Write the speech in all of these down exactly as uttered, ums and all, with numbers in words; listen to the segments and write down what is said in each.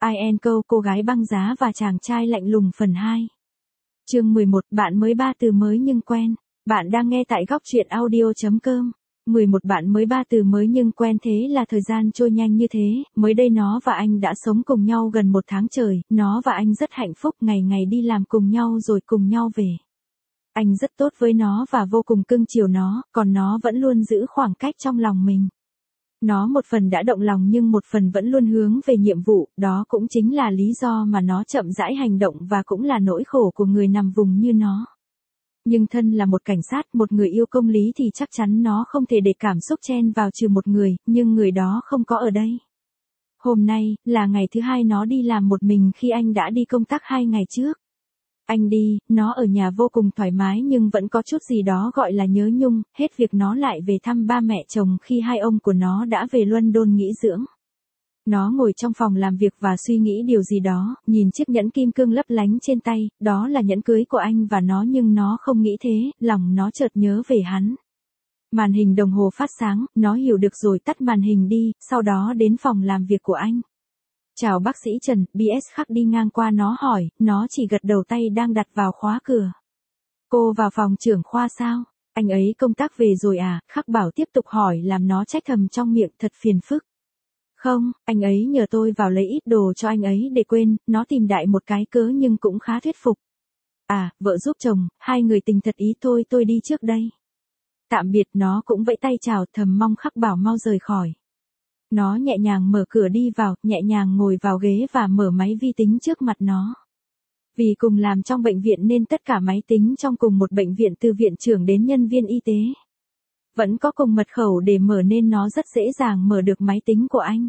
I and Co, cô gái băng giá và chàng trai lạnh lùng phần hai. Chương mười một, bạn mới ba từ mới nhưng quen. Bạn đang nghe tại góc truyện audio chấm com. mười một Bạn mới ba từ mới nhưng quen, thế là thời gian trôi nhanh như thế, mới đây nó và anh đã sống cùng nhau gần một tháng trời, nó và anh rất hạnh phúc, ngày ngày đi làm cùng nhau rồi cùng nhau về. Anh rất tốt với nó và vô cùng cưng chiều nó, còn nó vẫn luôn giữ khoảng cách trong lòng mình. Nó một phần đã động lòng nhưng một phần vẫn luôn hướng về nhiệm vụ, đó cũng chính là lý do mà nó chậm rãi hành động và cũng là nỗi khổ của người nằm vùng như nó. Nhưng thân là một cảnh sát, một người yêu công lý thì chắc chắn nó không thể để cảm xúc chen vào trừ một người, nhưng người đó không có ở đây. Hôm nay, là ngày thứ hai nó đi làm một mình khi anh đã đi công tác hai ngày trước. Anh đi, nó ở nhà vô cùng thoải mái nhưng vẫn có chút gì đó gọi là nhớ nhung, hết việc nó lại về thăm ba mẹ chồng khi hai ông của nó đã về London nghỉ dưỡng. Nó ngồi trong phòng làm việc và suy nghĩ điều gì đó, nhìn chiếc nhẫn kim cương lấp lánh trên tay, đó là nhẫn cưới của anh và nó nhưng nó không nghĩ thế, lòng nó chợt nhớ về hắn. Màn hình đồng hồ phát sáng, nó hiểu được rồi tắt màn hình đi, sau đó đến phòng làm việc của anh. Chào bác sĩ Trần, bê ét Khắc đi ngang qua nó hỏi, nó chỉ gật đầu, tay đang đặt vào khóa cửa. Cô vào phòng trưởng khoa sao? Anh ấy công tác về rồi à? Khắc bảo tiếp tục hỏi làm nó trách thầm trong miệng, thật phiền phức. Không, anh ấy nhờ tôi vào lấy ít đồ cho anh ấy để quên, nó tìm đại một cái cớ nhưng cũng khá thuyết phục. À, vợ giúp chồng, hai người tình thật ý, thôi tôi đi trước đây. Tạm biệt, nó cũng vẫy tay chào, thầm mong Khắc bảo mau rời khỏi. Nó nhẹ nhàng mở cửa đi vào, nhẹ nhàng ngồi vào ghế và mở máy vi tính trước mặt nó. Vì cùng làm trong bệnh viện nên tất cả máy tính trong cùng một bệnh viện từ viện trưởng đến nhân viên y tế vẫn có cùng mật khẩu để mở nên nó rất dễ dàng mở được máy tính của anh.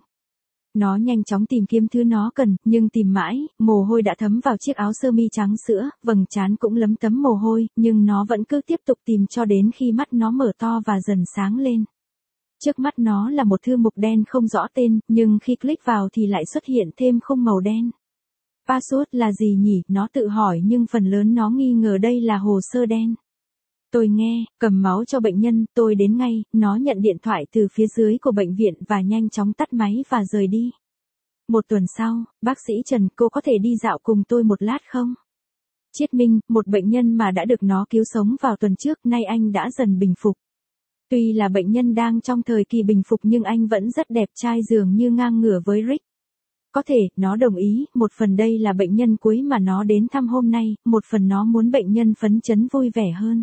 Nó nhanh chóng tìm kiếm thứ nó cần, nhưng tìm mãi, mồ hôi đã thấm vào chiếc áo sơ mi trắng sữa, vầng trán cũng lấm tấm mồ hôi, nhưng nó vẫn cứ tiếp tục tìm cho đến khi mắt nó mở to và dần sáng lên. Trước mắt nó là một thư mục đen không rõ tên, nhưng khi click vào thì lại xuất hiện thêm khung màu đen. Password là gì nhỉ? Nó tự hỏi nhưng phần lớn nó nghi ngờ đây là hồ sơ đen. Tôi nghe, cầm máu cho bệnh nhân, tôi đến ngay, nó nhận điện thoại từ phía dưới của bệnh viện và nhanh chóng tắt máy và rời đi. Một tuần sau, bác sĩ Trần, cô có thể đi dạo cùng tôi một lát không? Chiết Minh, một bệnh nhân mà đã được nó cứu sống vào tuần trước, nay anh đã dần bình phục. Tuy là bệnh nhân đang trong thời kỳ bình phục nhưng anh vẫn rất đẹp trai, dường như ngang ngửa với Rick. Có thể, nó đồng ý, một phần đây là bệnh nhân cuối mà nó đến thăm hôm nay, một phần nó muốn bệnh nhân phấn chấn vui vẻ hơn.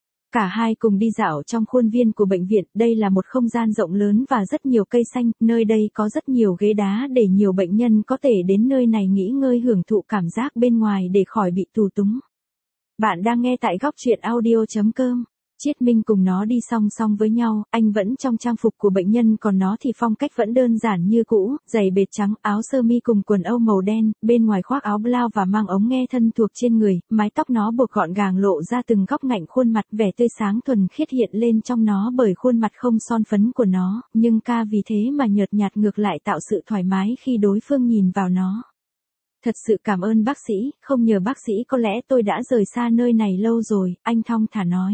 Cả hai cùng đi dạo trong khuôn viên của bệnh viện, đây là một không gian rộng lớn và rất nhiều cây xanh, nơi đây có rất nhiều ghế đá để nhiều bệnh nhân có thể đến nơi này nghỉ ngơi hưởng thụ cảm giác bên ngoài để khỏi bị tù túng. Bạn đang nghe tại góc truyện audio chấm com. Chiết Minh cùng nó đi song song với nhau, anh vẫn trong trang phục của bệnh nhân còn nó thì phong cách vẫn đơn giản như cũ, giày bệt trắng, áo sơ mi cùng quần âu màu đen, bên ngoài khoác áo blau và mang ống nghe thân thuộc trên người, mái tóc nó buộc gọn gàng lộ ra từng góc ngạnh khuôn mặt, vẻ tươi sáng thuần khiết hiện lên trong nó bởi khuôn mặt không son phấn của nó, nhưng ca vì thế mà nhợt nhạt ngược lại tạo sự thoải mái khi đối phương nhìn vào nó. Thật sự cảm ơn bác sĩ, không nhờ bác sĩ có lẽ tôi đã rời xa nơi này lâu rồi, anh thong thả nói.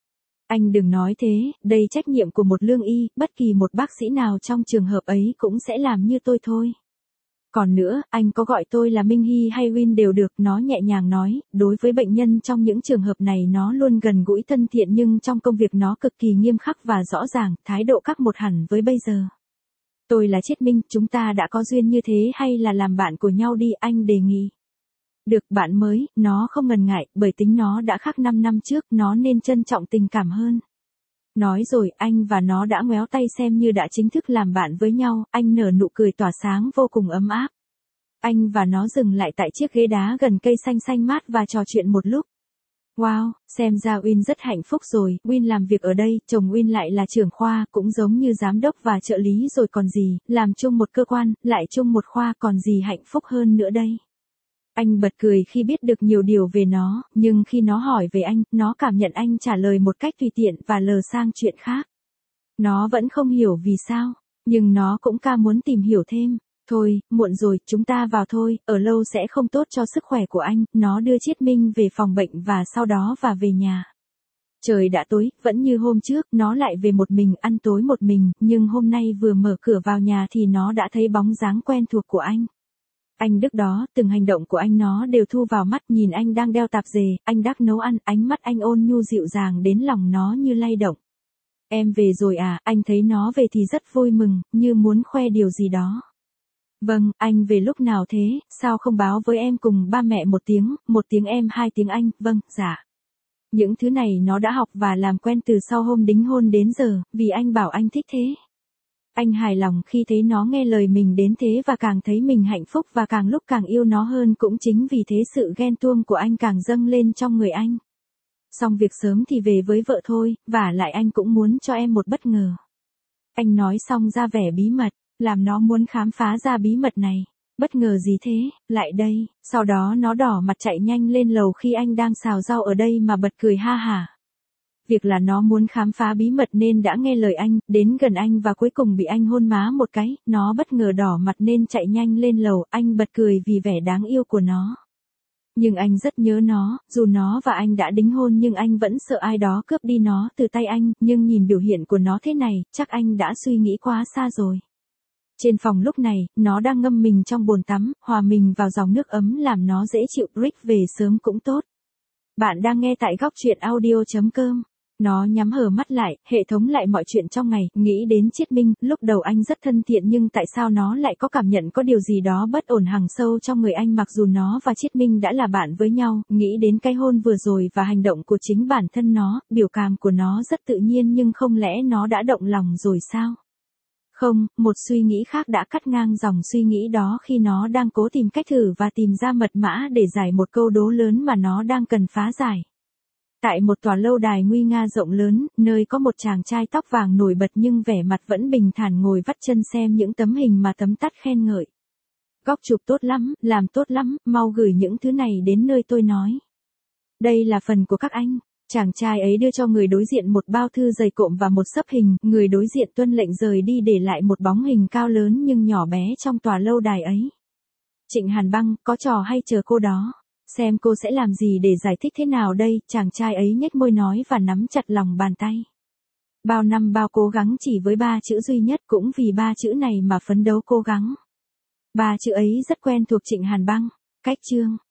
Anh đừng nói thế, đây trách nhiệm của một lương y, bất kỳ một bác sĩ nào trong trường hợp ấy cũng sẽ làm như tôi thôi. Còn nữa, anh có gọi tôi là Minh Hy hay Win đều được, nó nhẹ nhàng nói, đối với bệnh nhân trong những trường hợp này nó luôn gần gũi thân thiện nhưng trong công việc nó cực kỳ nghiêm khắc và rõ ràng, thái độ khác một hẳn với bây giờ. Tôi là Chiết Minh, chúng ta đã có duyên như thế hay là làm bạn của nhau đi, anh đề nghị. Được, bạn mới, nó không ngần ngại, bởi tính nó đã khác năm năm trước, nó nên trân trọng tình cảm hơn. Nói rồi, anh và nó đã ngoéo tay xem như đã chính thức làm bạn với nhau, anh nở nụ cười tỏa sáng vô cùng ấm áp. Anh và nó dừng lại tại chiếc ghế đá gần cây xanh xanh mát và trò chuyện một lúc. Wow, xem ra Win rất hạnh phúc rồi, Win làm việc ở đây, chồng Win lại là trưởng khoa, cũng giống như giám đốc và trợ lý rồi còn gì, làm chung một cơ quan, lại chung một khoa còn gì hạnh phúc hơn nữa đây. Anh bật cười khi biết được nhiều điều về nó, nhưng khi nó hỏi về anh, nó cảm nhận anh trả lời một cách tùy tiện và lờ sang chuyện khác. Nó vẫn không hiểu vì sao, nhưng nó cũng ca muốn tìm hiểu thêm. Thôi, muộn rồi, chúng ta vào thôi, ở lâu sẽ không tốt cho sức khỏe của anh. Nó đưa Chiết Minh về phòng bệnh và sau đó và về nhà. Trời đã tối, vẫn như hôm trước, nó lại về một mình, ăn tối một mình, nhưng hôm nay vừa mở cửa vào nhà thì nó đã thấy bóng dáng quen thuộc của anh. Anh Đức đó, từng hành động của anh nó đều thu vào mắt, nhìn anh đang đeo tạp dề, anh đắc nấu ăn, ánh mắt anh ôn nhu dịu dàng đến lòng nó như lay động. Em về rồi à, anh thấy nó về thì rất vui mừng, như muốn khoe điều gì đó. Vâng, anh về lúc nào thế, sao không báo với em cùng ba mẹ một tiếng, một tiếng em hai tiếng anh, vâng, dạ. Những thứ này nó đã học và làm quen từ sau hôm đính hôn đến giờ, vì anh bảo anh thích thế. Anh hài lòng khi thấy nó nghe lời mình đến thế và càng thấy mình hạnh phúc và càng lúc càng yêu nó hơn, cũng chính vì thế sự ghen tuông của anh càng dâng lên trong người anh. Xong việc sớm thì về với vợ thôi, vả lại anh cũng muốn cho em một bất ngờ. Anh nói xong ra vẻ bí mật, làm nó muốn khám phá ra bí mật này. Bất ngờ gì thế, lại đây, sau đó nó đỏ mặt chạy nhanh lên lầu khi anh đang xào rau ở đây mà bật cười ha hả. Việc là nó muốn khám phá bí mật nên đã nghe lời anh, đến gần anh và cuối cùng bị anh hôn má một cái, nó bất ngờ đỏ mặt nên chạy nhanh lên lầu, anh bật cười vì vẻ đáng yêu của nó. Nhưng anh rất nhớ nó, dù nó và anh đã đính hôn nhưng anh vẫn sợ ai đó cướp đi nó từ tay anh, nhưng nhìn biểu hiện của nó thế này, chắc anh đã suy nghĩ quá xa rồi. Trên phòng lúc này, nó đang ngâm mình trong bồn tắm, hòa mình vào dòng nước ấm làm nó dễ chịu, Rick về sớm cũng tốt. Bạn đang nghe tại góc truyện audio chấm com. Nó nhắm hờ mắt lại, hệ thống lại mọi chuyện trong ngày, nghĩ đến Chiết Minh, lúc đầu anh rất thân thiện nhưng tại sao nó lại có cảm nhận có điều gì đó bất ổn hằng sâu trong người anh mặc dù nó và Chiết Minh đã là bạn với nhau, nghĩ đến cái hôn vừa rồi và hành động của chính bản thân nó, biểu cảm của nó rất tự nhiên nhưng không lẽ nó đã động lòng rồi sao? Không, một suy nghĩ khác đã cắt ngang dòng suy nghĩ đó khi nó đang cố tìm cách thử và tìm ra mật mã để giải một câu đố lớn mà nó đang cần phá giải. Tại một tòa lâu đài nguy nga rộng lớn, nơi có một chàng trai tóc vàng nổi bật nhưng vẻ mặt vẫn bình thản ngồi vắt chân xem những tấm hình mà tấm tắt khen ngợi. Góc chụp tốt lắm, làm tốt lắm, mau gửi những thứ này đến nơi tôi nói. Đây là phần của các anh. Chàng trai ấy đưa cho người đối diện một bao thư dày cộm và một xấp hình, người đối diện tuân lệnh rời đi để lại một bóng hình cao lớn nhưng nhỏ bé trong tòa lâu đài ấy. Trịnh Hàn Băng, có trò hay chờ cô đó. Xem cô sẽ làm gì để giải thích thế nào đây, chàng trai ấy nhếch môi nói và nắm chặt lòng bàn tay. Bao năm bao cố gắng chỉ với ba chữ duy nhất, cũng vì ba chữ này mà phấn đấu cố gắng. Ba chữ ấy rất quen thuộc Trịnh Hàn Băng. Cách chương.